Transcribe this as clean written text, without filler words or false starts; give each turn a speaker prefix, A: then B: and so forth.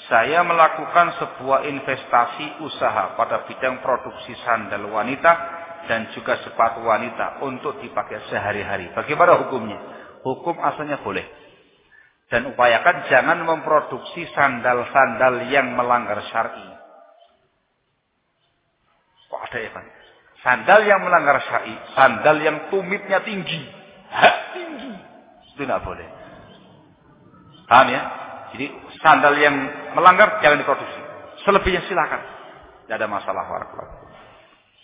A: saya melakukan sebuah investasi usaha pada bidang produksi sandal wanita dan juga sepatu wanita untuk dipakai sehari-hari. Bagaimana hukumnya? Hukum asalnya boleh. Dan upayakan jangan memproduksi sandal-sandal yang melanggar syar'i. Kok ada ya Pak? Sandal yang melanggar syar'i, sandal yang tumitnya tinggi, tinggi, itu tidak boleh. Paham ya? Jadi sandal yang melanggar jangan diproduksi. Selebihnya silakan. Tidak ada masalah.